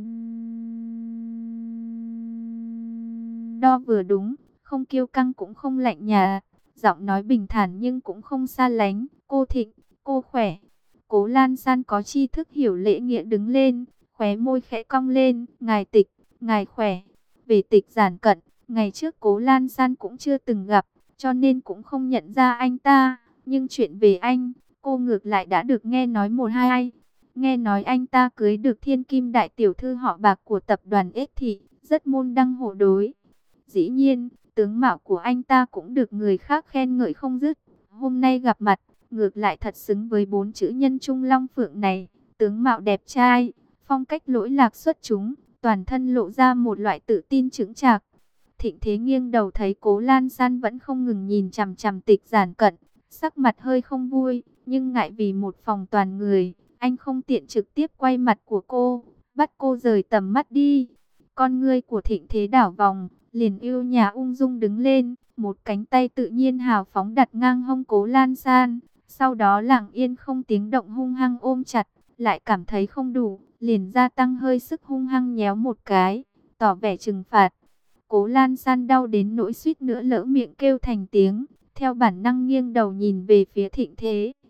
đo vừa đúng, không kiêu căng cũng không lạnh nhạt, giọng nói bình thản nhưng cũng không xa lánh. Cô Thịnh, cô khỏe. Cố Lan San có tri thức hiểu lễ nghĩa đứng lên, khóe môi khẽ cong lên. Ngài Tịch, ngài khỏe. Về Tịch Giản Cận, ngày trước Cố Lan San cũng chưa từng gặp, cho nên cũng không nhận ra anh ta. Nhưng chuyện về anh, cô ngược lại đã được nghe nói một hai. Nghe nói anh ta cưới được thiên kim đại tiểu thư họ Bạc của tập đoàn Ích Thị, rất môn đăng hộ đối. Dĩ nhiên, tướng mạo của anh ta cũng được người khác khen ngợi không dứt. Hôm nay gặp mặt, ngược lại thật xứng với bốn chữ nhân trung long phượng này. Tướng mạo đẹp trai, phong cách lỗi lạc xuất chúng, toàn thân lộ ra một loại tự tin chững chạc. Thịnh Thế nghiêng đầu thấy Cố Lan San vẫn không ngừng nhìn chằm chằm Tịch Giản Cận, sắc mặt hơi không vui, nhưng ngại vì một phòng toàn người, anh không tiện trực tiếp quay mặt của cô, bắt cô rời tầm mắt đi. Con ngươi của Thịnh Thế đảo vòng, liền yêu nhã ung dung đứng lên, một cánh tay tự nhiên hào phóng đặt ngang hông Cố Lan San, sau đó lặng yên không tiếng động hung hăng ôm chặt, lại cảm thấy không đủ, liền gia tăng hơi sức hung hăng nhéo một cái, tỏ vẻ trừng phạt. Cố Lan San đau đến nỗi suýt nữa lỡ miệng kêu thành tiếng, theo bản năng nghiêng đầu nhìn về phía Thịnh Thế.